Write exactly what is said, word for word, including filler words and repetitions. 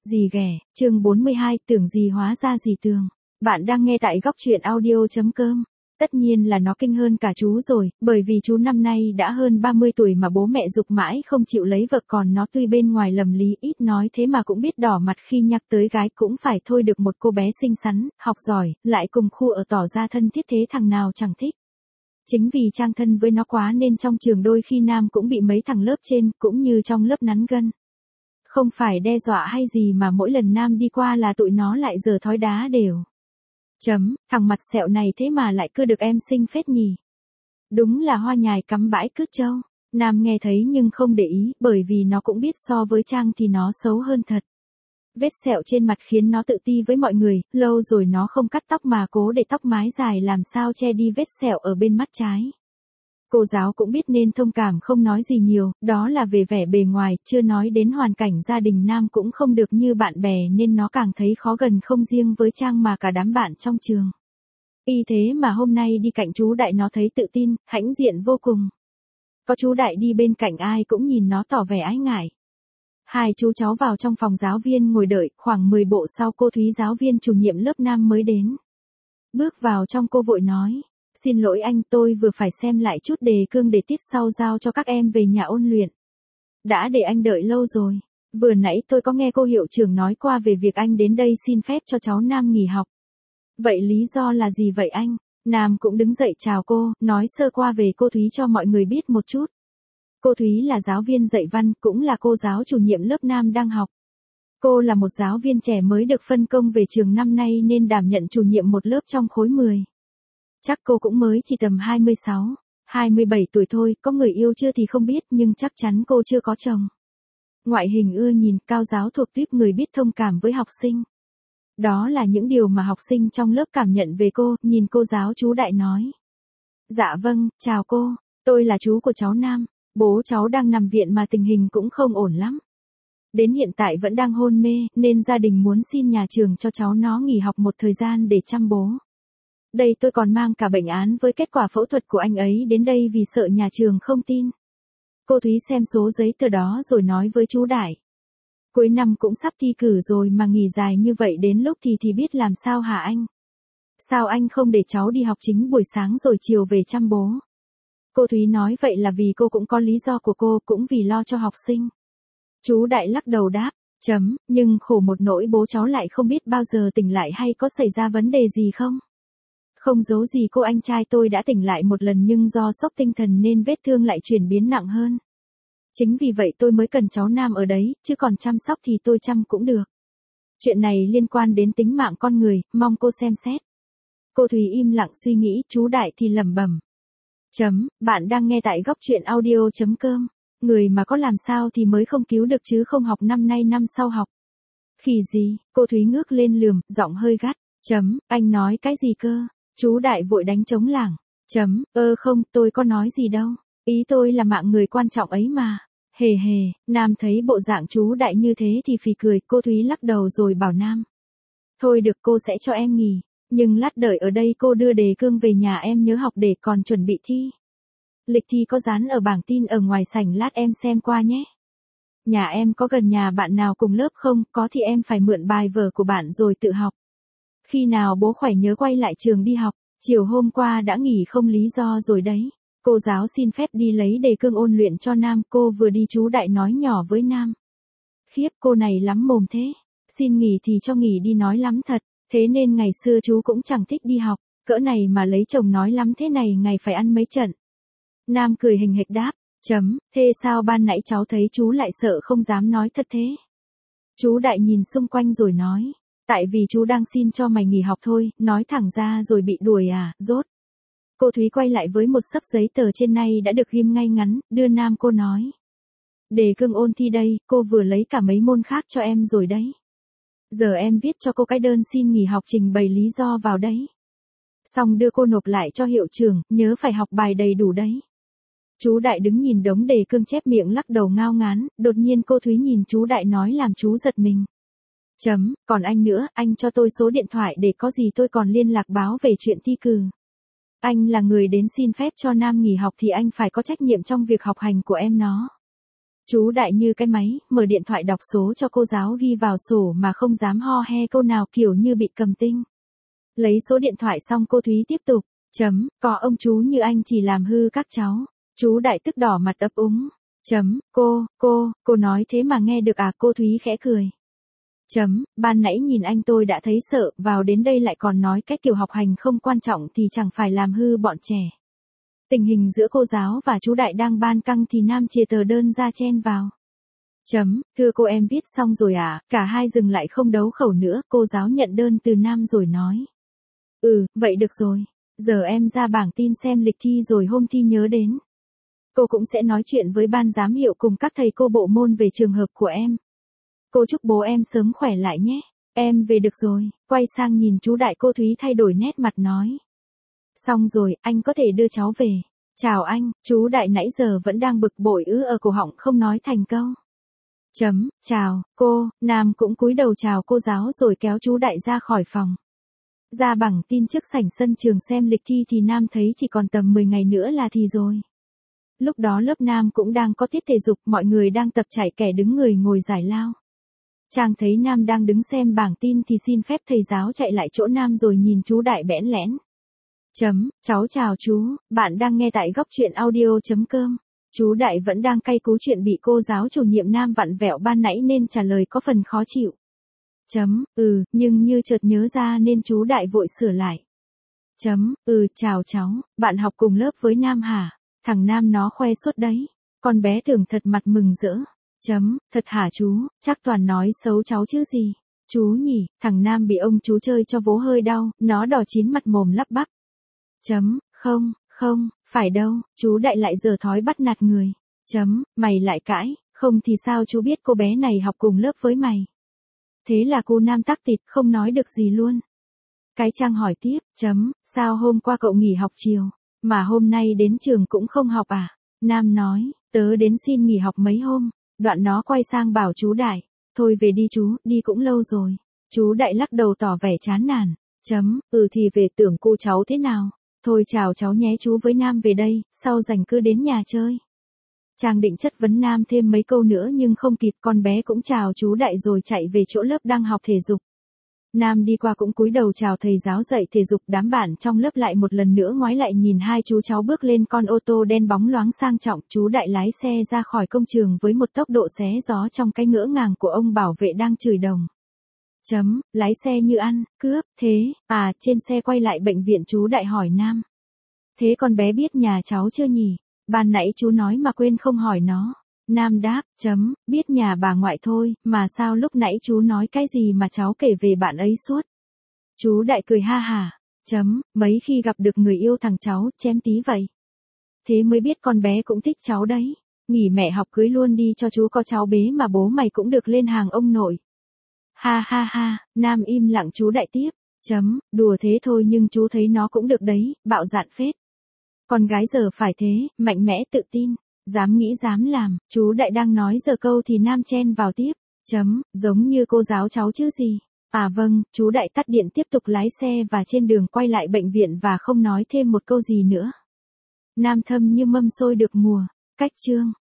Gì ghẻ, chương bốn mươi hai, tưởng gì hóa ra gì tường. Bạn đang nghe tại góc truyện audio.com. Tất nhiên là nó kinh hơn cả chú rồi, bởi vì chú năm nay đã hơn ba mươi tuổi mà bố mẹ giục mãi không chịu lấy vợ, còn nó tuy bên ngoài lầm lý ít nói thế mà cũng biết đỏ mặt khi nhắc tới gái, cũng phải thôi được một cô bé xinh xắn, học giỏi, lại cùng khu ở tỏ ra thân thiết, thế thằng nào chẳng thích. Chính vì trang thân với nó quá nên trong trường đôi khi Nam cũng bị mấy thằng lớp trên, cũng như trong lớp nắn gân. Không phải đe dọa hay gì mà mỗi lần Nam đi qua là tụi nó lại giở thói đá đều. Chấm, thằng mặt sẹo này thế mà lại cưa được em xinh phết nhỉ. Đúng là hoa nhài cắm bãi cứt trâu. Nam nghe thấy nhưng không để ý, bởi vì nó cũng biết so với Trang thì nó xấu hơn thật. Vết sẹo trên mặt khiến nó tự ti với mọi người, lâu rồi nó không cắt tóc mà cố để tóc mái dài làm sao che đi vết sẹo ở bên mắt trái. Cô giáo cũng biết nên thông cảm không nói gì nhiều, đó là về vẻ bề ngoài, chưa nói đến hoàn cảnh gia đình Nam cũng không được như bạn bè nên nó càng thấy khó gần, không riêng với Trang mà cả đám bạn trong trường. Y thế mà hôm nay đi cạnh chú Đại nó thấy tự tin, hãnh diện vô cùng. Có chú Đại đi bên cạnh ai cũng nhìn nó tỏ vẻ ái ngại. Hai chú cháu vào trong phòng giáo viên ngồi đợi, khoảng mười bộ sau cô Thúy giáo viên chủ nhiệm lớp Nam mới đến. Bước vào trong cô vội nói. Xin lỗi anh, tôi vừa phải xem lại chút đề cương để tiết sau giao cho các em về nhà ôn luyện. Đã để anh đợi lâu rồi. Vừa nãy tôi có nghe cô hiệu trưởng nói qua về việc anh đến đây xin phép cho cháu Nam nghỉ học. Vậy lý do là gì vậy anh? Nam cũng đứng dậy chào cô, nói sơ qua về cô Thúy cho mọi người biết một chút. Cô Thúy là giáo viên dạy văn, cũng là cô giáo chủ nhiệm lớp Nam đang học. Cô là một giáo viên trẻ mới được phân công về trường năm nay nên đảm nhận chủ nhiệm một lớp trong khối mười. Chắc cô cũng mới chỉ tầm hai mươi sáu, hai mươi bảy tuổi thôi, có người yêu chưa thì không biết nhưng chắc chắn cô chưa có chồng. Ngoại hình ưa nhìn, cao giáo thuộc tuýp người biết thông cảm với học sinh. Đó là những điều mà học sinh trong lớp cảm nhận về cô, nhìn cô giáo chú Đại nói. Dạ vâng, chào cô, tôi là chú của cháu Nam, bố cháu đang nằm viện mà tình hình cũng không ổn lắm. Đến hiện tại vẫn đang hôn mê, nên gia đình muốn xin nhà trường cho cháu nó nghỉ học một thời gian để chăm bố. Đây tôi còn mang cả bệnh án với kết quả phẫu thuật của anh ấy đến đây vì sợ nhà trường không tin. Cô Thúy xem số giấy tờ đó rồi nói với chú Đại. Cuối năm cũng sắp thi cử rồi mà nghỉ dài như vậy đến lúc thì thì biết làm sao hả anh? Sao anh không để cháu đi học chính buổi sáng rồi chiều về chăm bố? Cô Thúy nói vậy là vì cô cũng có lý do của cô, cũng vì lo cho học sinh. Chú Đại lắc đầu đáp, chấm, nhưng khổ một nỗi bố cháu lại không biết bao giờ tỉnh lại hay có xảy ra vấn đề gì không? Không giấu gì cô, anh trai tôi đã tỉnh lại một lần nhưng do sốc tinh thần nên vết thương lại chuyển biến nặng hơn. Chính vì vậy tôi mới cần cháu Nam ở đấy, chứ còn chăm sóc thì tôi chăm cũng được. Chuyện này liên quan đến tính mạng con người, mong cô xem xét. Cô Thúy im lặng suy nghĩ, chú Đại thì lẩm bẩm. Chấm, bạn đang nghe tại góc truyện audio.com. Người mà có làm sao thì mới không cứu được chứ không học năm nay năm sau học. Khỉ gì, cô Thúy ngước lên lườm, giọng hơi gắt. Chấm, anh nói cái gì cơ? Chú Đại vội đánh trống lảng. Chấm, ơ không, tôi có nói gì đâu. Ý tôi là mạng người quan trọng ấy mà. Hề hề, Nam thấy bộ dạng chú Đại như thế thì phì cười, cô Thúy lắc đầu rồi bảo Nam. Thôi được, cô sẽ cho em nghỉ. Nhưng lát đợi ở đây cô đưa đề cương về nhà em nhớ học để còn chuẩn bị thi. Lịch thi có dán ở bảng tin ở ngoài sảnh, lát em xem qua nhé. Nhà em có gần nhà bạn nào cùng lớp không? Có thì em phải mượn bài vở của bạn rồi tự học. Khi nào bố khỏe nhớ quay lại trường đi học, chiều hôm qua đã nghỉ không lý do rồi đấy. Cô giáo xin phép đi lấy đề cương ôn luyện cho Nam, cô vừa đi chú Đại nói nhỏ với Nam. Khiếp, cô này lắm mồm thế, xin nghỉ thì cho nghỉ đi, nói lắm thật, thế nên ngày xưa chú cũng chẳng thích đi học, cỡ này mà lấy chồng nói lắm thế này ngày phải ăn mấy trận. Nam cười hình hịch đáp, chấm, thế sao ban nãy cháu thấy chú lại sợ không dám nói thật thế? Chú Đại nhìn xung quanh rồi nói. Tại vì chú đang xin cho mày nghỉ học thôi, nói thẳng ra rồi bị đuổi à, dốt. Cô Thúy quay lại với một xấp giấy tờ trên nay đã được ghim ngay ngắn, đưa Nam cô nói. Đề cương ôn thi đây, cô vừa lấy cả mấy môn khác cho em rồi đấy. Giờ em viết cho cô cái đơn xin nghỉ học, trình bày lý do vào đấy. Xong đưa cô nộp lại cho hiệu trưởng, nhớ phải học bài đầy đủ đấy. Chú Đại đứng nhìn đống đề cương chép miệng lắc đầu ngao ngán, đột nhiên cô Thúy nhìn chú Đại nói làm chú giật mình. Chấm, còn anh nữa, anh cho tôi số điện thoại để có gì tôi còn liên lạc báo về chuyện thi cử. Anh là người đến xin phép cho Nam nghỉ học thì anh phải có trách nhiệm trong việc học hành của em nó. Chú Đại như cái máy, mở điện thoại đọc số cho cô giáo ghi vào sổ mà không dám ho he câu nào kiểu như bị cầm tinh. Lấy số điện thoại xong cô Thúy tiếp tục. Chấm, có ông chú như anh chỉ làm hư các cháu. Chú Đại tức đỏ mặt ấp úng. Chấm, cô, cô, cô nói thế mà nghe được à, cô Thúy khẽ cười. Chấm, ban nãy nhìn anh tôi đã thấy sợ, vào đến đây lại còn nói cách kiểu học hành không quan trọng thì chẳng phải làm hư bọn trẻ. Tình hình giữa cô giáo và chú Đại đang ban căng thì Nam chìa tờ đơn ra chen vào. Chấm, thưa cô em viết xong rồi à, cả hai dừng lại không đấu khẩu nữa, cô giáo nhận đơn từ Nam rồi nói. Ừ, vậy được rồi, giờ em ra bảng tin xem lịch thi rồi hôm thi nhớ đến. Cô cũng sẽ nói chuyện với ban giám hiệu cùng các thầy cô bộ môn về trường hợp của em. Cô chúc bố em sớm khỏe lại nhé, em về được rồi, quay sang nhìn chú Đại cô Thúy thay đổi nét mặt nói. Xong rồi, anh có thể đưa cháu về. Chào anh, chú Đại nãy giờ vẫn đang bực bội ứ ở cổ họng không nói thành câu. Chấm, chào, cô, Nam cũng cúi đầu chào cô giáo rồi kéo chú Đại ra khỏi phòng. Ra bảng tin trước sảnh sân trường xem lịch thi thì Nam thấy chỉ còn tầm mười ngày nữa là thi rồi. Lúc đó lớp Nam cũng đang có tiết thể dục, mọi người đang tập chạy kẻ đứng người ngồi giải lao. Chàng thấy Nam đang đứng xem bảng tin thì xin phép thầy giáo chạy lại chỗ Nam rồi nhìn chú Đại bẽn lẽn. Chấm, cháu chào chú, bạn đang nghe tại góc truyện audio.com. Chú Đại vẫn đang cay cú chuyện bị cô giáo chủ nhiệm Nam vặn vẹo ban nãy nên trả lời có phần khó chịu. Chấm, ừ, nhưng như chợt nhớ ra nên chú Đại vội sửa lại. Chấm, ừ, chào cháu, bạn học cùng lớp với Nam hả? Thằng Nam nó khoe suốt đấy. Con bé tưởng thật mặt mừng rỡ. Chấm, thật hả chú, chắc toàn nói xấu cháu chứ gì. Chú nhỉ, thằng Nam bị ông chú chơi cho vố hơi đau, nó đỏ chín mặt mồm lắp bắp. Chấm, không, không, phải đâu, chú Đại lại giờ thói bắt nạt người. Chấm, mày lại cãi, không thì sao chú biết cô bé này học cùng lớp với mày. Thế là cô Nam tắc tịt không nói được gì luôn. Cái Trang hỏi tiếp, chấm, sao hôm qua cậu nghỉ học chiều, mà hôm nay đến trường cũng không học à? Nam nói, tớ đến xin nghỉ học mấy hôm, đoạn nó quay sang bảo chú Đại, thôi về đi chú, đi cũng lâu rồi. Chú Đại lắc đầu tỏ vẻ chán nản, chấm, ừ thì về tưởng cô cháu thế nào. Thôi chào cháu nhé chú với Nam về đây, sau rảnh cứ đến nhà chơi. Trang định chất vấn Nam thêm mấy câu nữa nhưng không kịp, con bé cũng chào chú Đại rồi chạy về chỗ lớp đang học thể dục. Nam đi qua cũng cúi đầu chào thầy giáo dạy thể dục, đám bạn trong lớp lại một lần nữa ngoái lại nhìn hai chú cháu bước lên con ô tô đen bóng loáng sang trọng, chú Đại lái xe ra khỏi công trường với một tốc độ xé gió trong cái ngỡ ngàng của ông bảo vệ đang chửi đồng. Chấm, lái xe như ăn, cướp, thế, à, trên xe quay lại bệnh viện chú Đại hỏi Nam. Thế con bé biết nhà cháu chưa nhỉ? Ban nãy chú nói mà quên không hỏi nó. Nam đáp, chấm, biết nhà bà ngoại thôi, mà sao lúc nãy chú nói cái gì mà cháu kể về bạn ấy suốt. Chú Đại cười ha hả, chấm, mấy khi gặp được người yêu thằng cháu, chém tí vậy. Thế mới biết con bé cũng thích cháu đấy. Nghỉ mẹ học cưới luôn đi cho chú có cháu bế mà bố mày cũng được lên hàng ông nội. Ha ha ha, Nam im lặng, chú Đại tiếp, chấm, đùa thế thôi nhưng chú thấy nó cũng được đấy, bạo dạn phết. Con gái giờ phải thế, mạnh mẽ tự tin, dám nghĩ dám làm, chú Đại đang nói giờ câu thì Nam chen vào tiếp, chấm, giống như cô giáo cháu chứ gì. À vâng, chú Đại tắt điện tiếp tục lái xe và trên đường quay lại bệnh viện và không nói thêm một câu gì nữa. Nam thâm như mâm xôi được mùa, cách chương.